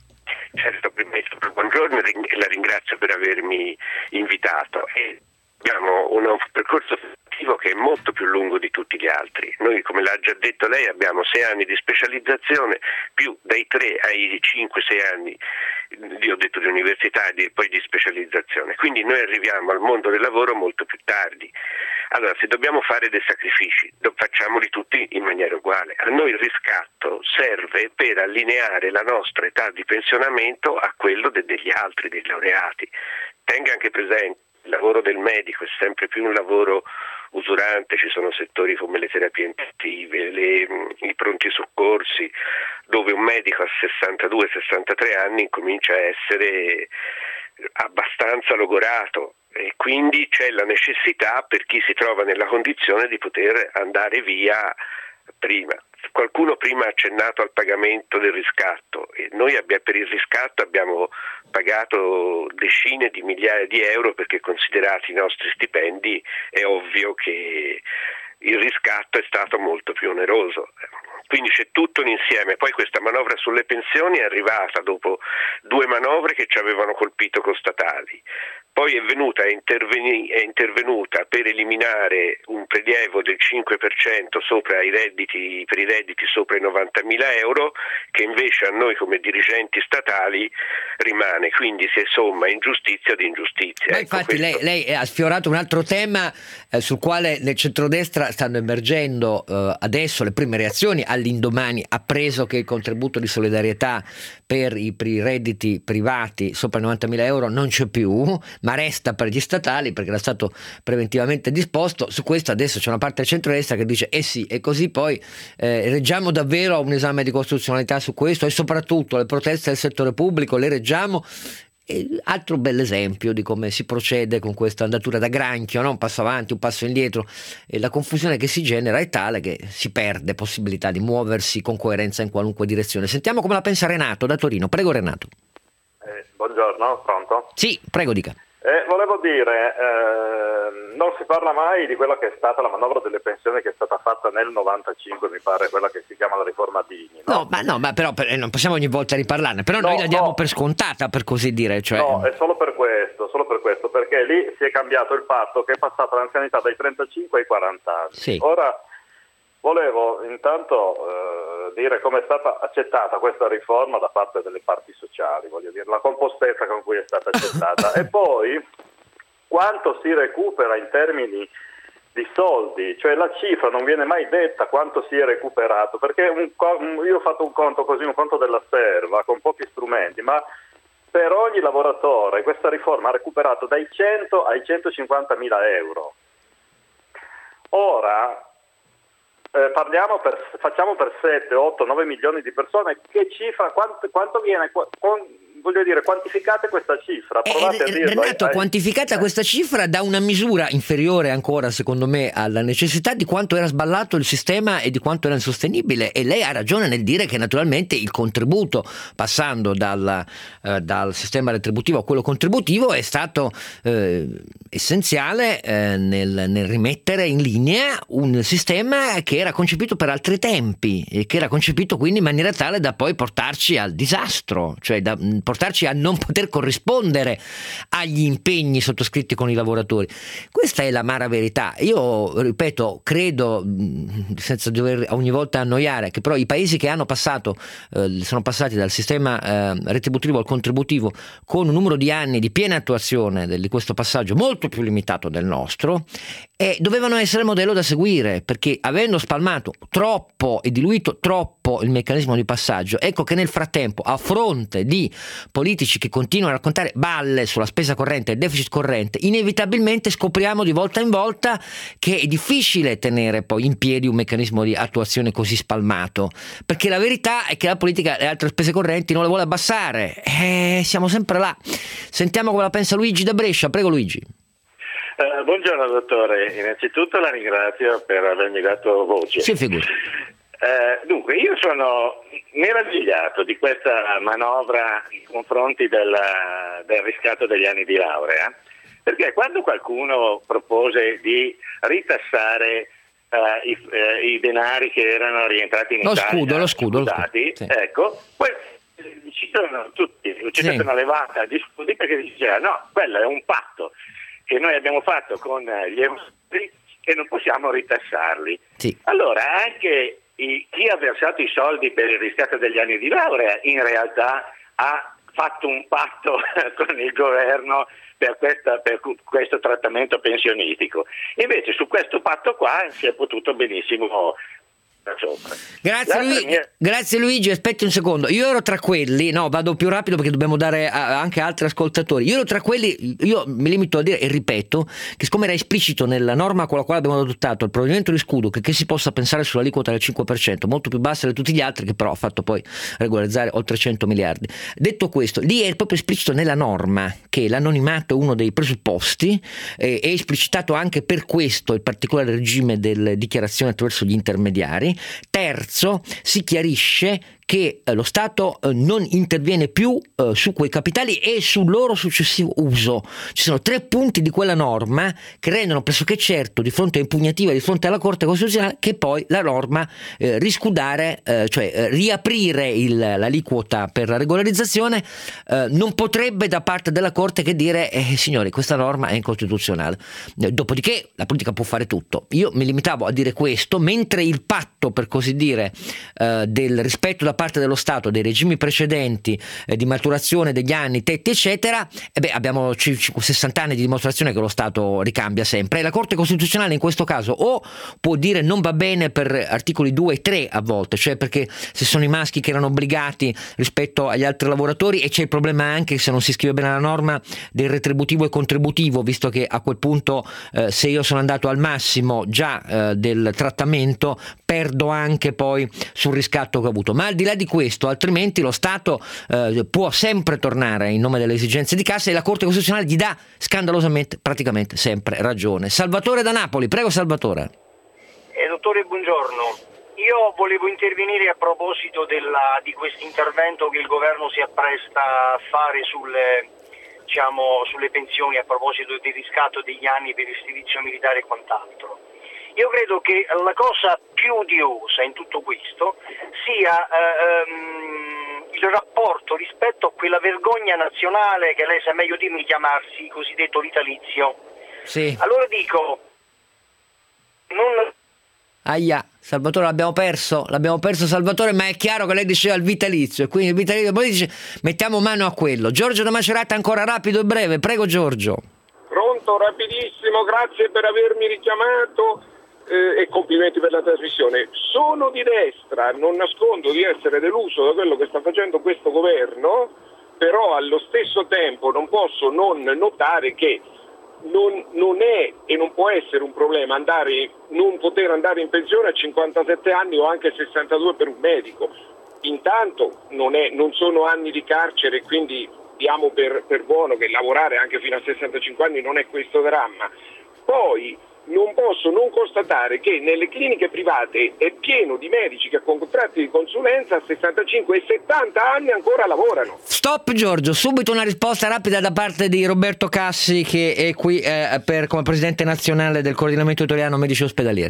Certo, buongiorno e la ringrazio per avermi invitato. E abbiamo un percorso che è molto più lungo di tutti gli altri. Noi, come l'ha già detto lei, abbiamo sei anni di specializzazione più dai tre ai cinque sei anni, io ho detto di università e poi di specializzazione. Quindi noi arriviamo al mondo del lavoro molto più tardi. Allora, se dobbiamo fare dei sacrifici, facciamoli tutti in maniera uguale. A noi il riscatto serve per allineare la nostra età di pensionamento a quello de- degli altri, dei laureati. Tenga anche presente, il lavoro del medico è sempre più un lavoro usurante, ci sono settori come le terapie intensive, le, i pronti soccorsi, dove un medico a sessantadue sessantatré anni comincia a essere abbastanza logorato, e quindi c'è la necessità per chi si trova nella condizione di poter andare via prima. Qualcuno prima ha accennato al pagamento del riscatto, e noi abbiamo, per il riscatto abbiamo pagato decine di migliaia di euro, perché considerati i nostri stipendi è ovvio che il riscatto è stato molto più oneroso. Quindi c'è tutto un insieme. Poi questa manovra sulle pensioni è arrivata dopo due manovre che ci avevano colpito costatali. Poi è venuta, è, interveni, è intervenuta per eliminare un prelievo del cinque per cento sopra i redditi, per i redditi sopra i novantamila euro, che invece a noi come dirigenti statali rimane. Quindi si somma ingiustizia di ingiustizia. Ma ecco, infatti questo... lei, lei ha sfiorato un altro tema eh, sul quale nel centrodestra stanno emergendo eh, adesso le prime reazioni all'indomani, appreso che il contributo di solidarietà per i, per i redditi privati sopra i novantamila euro non c'è più, ma resta per gli statali perché era stato preventivamente disposto. Su questo adesso c'è una parte del centrodestra che dice eh sì, e così poi eh, reggiamo davvero a un esame di costituzionalità su questo, e soprattutto le proteste del settore pubblico le reggiamo. E altro bell'esempio di come si procede con questa andatura da granchio, no? Un passo avanti, un passo indietro, e la confusione che si genera è tale che si perde possibilità di muoversi con coerenza in qualunque direzione. Sentiamo come la pensa Renato da Torino. Prego Renato. Eh, buongiorno, pronto? Sì, prego dica. Eh, volevo dire, eh, non si parla mai di quella che è stata la manovra delle pensioni che è stata fatta nel novantacinque, mi pare, quella che si chiama la riforma Dini. No, no ma no, ma però per, non possiamo ogni volta riparlarne, però no, noi la diamo no. per scontata, per così dire. Cioè... No, è solo per questo, solo per questo, perché lì si è cambiato il fatto che è passata l'anzianità dai trentacinque ai quaranta anni. Sì. Ora volevo intanto eh, dire come è stata accettata questa riforma da parte delle parti sociali, voglio dire, la compostezza con cui è stata accettata e poi quanto si recupera in termini di soldi, cioè la cifra non viene mai detta quanto si è recuperato, perché un, io ho fatto un conto così, un conto della serva con pochi strumenti, ma per ogni lavoratore questa riforma ha recuperato dai cento ai centocinquantamila euro. Ora Eh, parliamo per, facciamo per sette, otto, nove milioni di persone, che cifra, quanto, quanto viene, qua, con, voglio dire, quantificate questa cifra? Provate eh, a dirlo. Renato, ai, quantificata eh. questa cifra da una misura inferiore ancora, secondo me, alla necessità di quanto era sballato il sistema e di quanto era insostenibile, e lei ha ragione nel dire che naturalmente il contributo, passando dal, eh, dal sistema retributivo a quello contributivo, è stato eh, essenziale eh, nel, nel rimettere in linea un sistema che era concepito per altri tempi e che era concepito quindi in maniera tale da poi portarci al disastro, cioè da portarci a non poter corrispondere agli impegni sottoscritti con i lavoratori. Questa è l'amara verità. Io ripeto, credo, senza dover ogni volta annoiare, che però i paesi che hanno passato eh, sono passati dal sistema eh, retributivo al contributivo con un numero di anni di piena attuazione di questo passaggio molto più limitato del nostro, e dovevano essere il modello da seguire, perché avendo spalmato troppo e diluito troppo il meccanismo di passaggio, ecco che nel frattempo, a fronte di politici che continuano a raccontare balle sulla spesa corrente e deficit corrente, inevitabilmente scopriamo di volta in volta che è difficile tenere poi in piedi un meccanismo di attuazione così spalmato, perché la verità è che la politica le altre spese correnti non le vuole abbassare, e siamo sempre là. Sentiamo come la pensa Luigi da Brescia. Prego Luigi. Uh, buongiorno dottore, innanzitutto la ringrazio per avermi dato voce. Sì, figuri. Uh, dunque, io sono meravigliato di questa manovra nei confronti della, del riscatto degli anni di laurea, perché quando qualcuno propose di ritassare uh, i, uh, i denari che erano rientrati in lo Italia, scudo, lo scudo, scudati, lo scudo, sì. Ecco, poi ci sono tutti, c'è stata una levata di scudi perché si diceva no, quello è un patto che noi abbiamo fatto con gli europei e non possiamo ritassarli. Sì. Allora anche i, chi ha versato i soldi per il riscatto degli anni di laurea in realtà ha fatto un patto con il governo per, questa, per questo trattamento pensionistico. Invece su questo patto qua si è potuto benissimo Grazie, Lui- mia... Grazie Luigi, aspetti un secondo. Io ero tra quelli, no, vado più rapido perché dobbiamo dare a, anche altri ascoltatori. Io ero tra quelli, io mi limito a dire e ripeto che siccome era esplicito nella norma con la quale abbiamo adottato il provvedimento di scudo che, che si possa pensare sull'aliquota del cinque per cento, molto più bassa di tutti gli altri, che però ha fatto poi regolarizzare oltre cento miliardi. Detto questo, lì è proprio esplicito nella norma che l'anonimato è uno dei presupposti, eh, è esplicitato anche per questo il particolare regime delle dichiarazioni attraverso gli intermediari. Terzo, si chiarisce che eh, lo Stato eh, non interviene più eh, su quei capitali e sul loro successivo uso. Ci sono tre punti di quella norma che rendono pressoché certo, di fronte a impugnativa, di fronte alla Corte Costituzionale, che poi la norma eh, riscudare, eh, cioè eh, riaprire il, l'aliquota per la regolarizzazione, eh, non potrebbe da parte della Corte che dire eh, signori, questa norma è incostituzionale. Eh, dopodiché la politica può fare tutto. Io mi limitavo a dire questo, mentre il patto, per così dire, eh, del rispetto da parte dello Stato dei regimi precedenti eh, di maturazione degli anni, tetti eccetera, e beh, abbiamo sessanta anni di dimostrazione che lo Stato ricambia sempre, e la Corte Costituzionale in questo caso o può dire non va bene per articoli due e tre a volte, cioè perché se sono i maschi che erano obbligati rispetto agli altri lavoratori, e c'è il problema anche, se non si scrive bene la norma, del retributivo e contributivo, visto che a quel punto eh, se io sono andato al massimo già eh, del trattamento perdo anche poi sul riscatto che ho avuto. Ma al di là di questo, altrimenti lo Stato eh, può sempre tornare in nome delle esigenze di cassa, e la Corte Costituzionale gli dà scandalosamente praticamente sempre ragione. Salvatore da Napoli, prego Salvatore. Eh, dottore, buongiorno. Io volevo intervenire a proposito della, di questo intervento che il governo si appresta a fare sulle, diciamo, sulle pensioni a proposito del riscatto degli anni per il servizio militare e quant'altro. Io credo che la cosa più odiosa in tutto questo sia ehm, il rapporto rispetto a quella vergogna nazionale che lei sa meglio di me chiamarsi cosiddetto vitalizio. Sì. Allora dico, non... Aia, Salvatore l'abbiamo perso, l'abbiamo perso Salvatore, ma è chiaro che lei diceva il vitalizio, e quindi il vitalizio, poi dice mettiamo mano a quello. Giorgio da Macerata, ancora rapido e breve, prego Giorgio. Pronto, rapidissimo, grazie per avermi richiamato eh, e complimenti per la trasmissione. Sono di destra, non nascondo di essere deluso da quello che sta facendo questo governo, però allo stesso tempo non posso non notare che Non, non è e non può essere un problema andare, non poter andare in pensione a cinquantasette anni o anche sessantadue per un medico. Intanto non, è, non sono anni di carcere, quindi diamo per, per buono che lavorare anche fino a sessantacinque anni non è questo dramma. Poi non posso non constatare che nelle cliniche private è pieno di medici che con contratti di consulenza a sessantacinque e settanta anni ancora lavorano. Stop Giorgio, subito una risposta rapida da parte di Roberto Cassi, che è qui eh, per, come presidente nazionale del coordinamento italiano medici ospedalieri.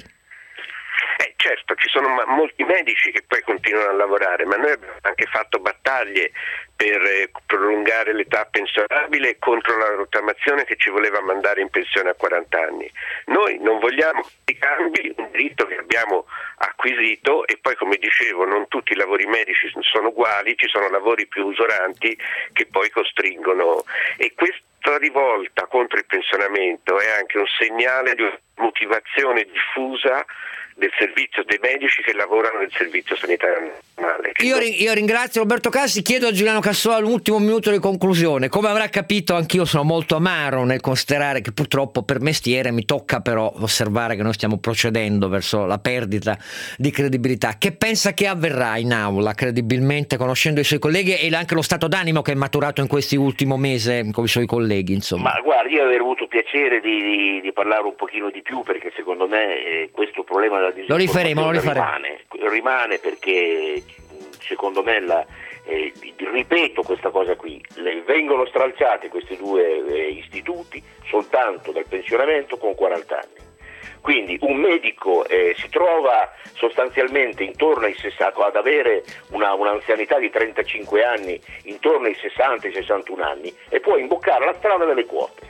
Eh, certo, ci sono ma- molti medici che poi continuano a lavorare, ma noi abbiamo anche fatto battaglie per eh, prolungare l'età pensionabile contro la rottamazione che ci voleva mandare in pensione a quaranta anni. Noi non vogliamo i cambi, un diritto che abbiamo acquisito, e poi, come dicevo, non tutti i lavori medici sono uguali, ci sono lavori più usuranti che poi costringono, e questa rivolta contro il pensionamento è anche un segnale di una motivazione diffusa del servizio dei medici che lavorano nel servizio sanitario nazionale. Io, io ringrazio Roberto Cassi, chiedo a Giuliano Cassola l'ultimo minuto di conclusione. Come avrà capito, anch'io sono molto amaro nel considerare che purtroppo per mestiere mi tocca però osservare che noi stiamo procedendo verso la perdita di credibilità. Che pensa che avverrà in aula, credibilmente, conoscendo i suoi colleghi e anche lo stato d'animo che è maturato in questi ultimi mesi con i suoi colleghi, insomma? Ma guardi, io avrei avuto piacere di, di, di parlare un pochino di più, perché secondo me eh, questo problema della Lo rifaremo, lo rifaremo. Rimane, rimane perché secondo me la, eh, ripeto questa cosa qui, le, vengono stralciati questi due eh, istituti soltanto dal pensionamento con quaranta anni. Quindi un medico eh, si trova sostanzialmente intorno ai sessanta, ad avere una, un'anzianità di trentacinque anni, intorno ai sessanta sessantuno anni, e può imboccare la strada delle quote.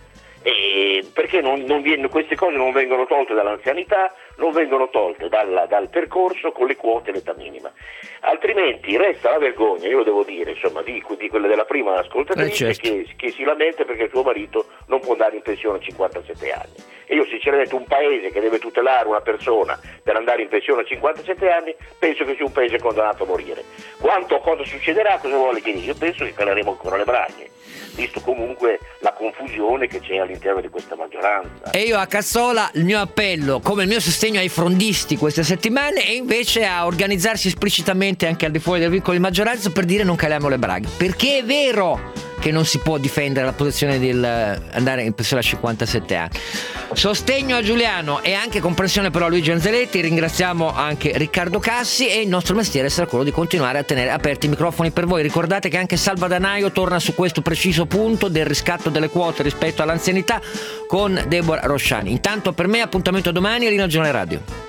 E perché non, non viene, queste cose non vengono tolte dall'anzianità, non vengono tolte dal, dal percorso con le quote e l'età minima, altrimenti resta la vergogna, io lo devo dire, insomma, di, di quella della prima ascoltatrice, eh certo. che, che si lamenta perché il suo marito non può andare in pensione a cinquantasette anni, e io sinceramente un paese che deve tutelare una persona per andare in pensione a cinquantasette anni penso che sia un paese condannato a morire. Quanto cosa succederà, cosa vuole che dica? Io penso che caleremo ancora le braghe, visto comunque la confusione che c'è all'interno di questa maggioranza. E io a Cassola il mio appello, come il mio sostegno ai frondisti queste settimane, è invece a organizzarsi esplicitamente anche al di fuori del vincolo di maggioranza per dire non caliamo le braghe, perché è vero che non si può difendere la posizione del andare in pensione a cinquantasette anni. Sostegno a Giuliano e anche comprensione però a Luigi Anzeletti. Ringraziamo anche Riccardo Cassi, e il nostro mestiere sarà quello di continuare a tenere aperti i microfoni per voi. Ricordate che anche Salva Danaio torna su questo preciso punto del riscatto delle quote rispetto all'anzianità con Deborah Rosciani. Intanto per me appuntamento domani a Rino Giornale Radio.